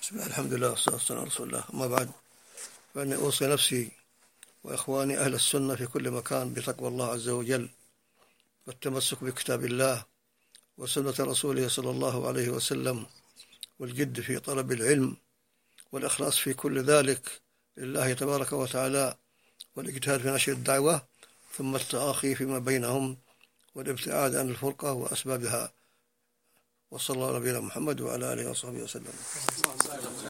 بسم الله الحمد لله والصلاة والسلام على رسول الله. أما بعد، فإني أوصي نفسي وإخواني أهل السنة في كل مكان بتقوى الله عز وجل والتمسك بكتاب الله وسنة رسوله صلى الله عليه وسلم، والجد في طلب العلم والإخلاص في كل ذلك لله تبارك وتعالى، والاجتهاد في نشر الدعوة، ثم التآخي فيما بينهم والابتعاد عن الفرقة وأسبابها. وصلى الله على نبينا محمد وعلى آله وصحبه وسلم.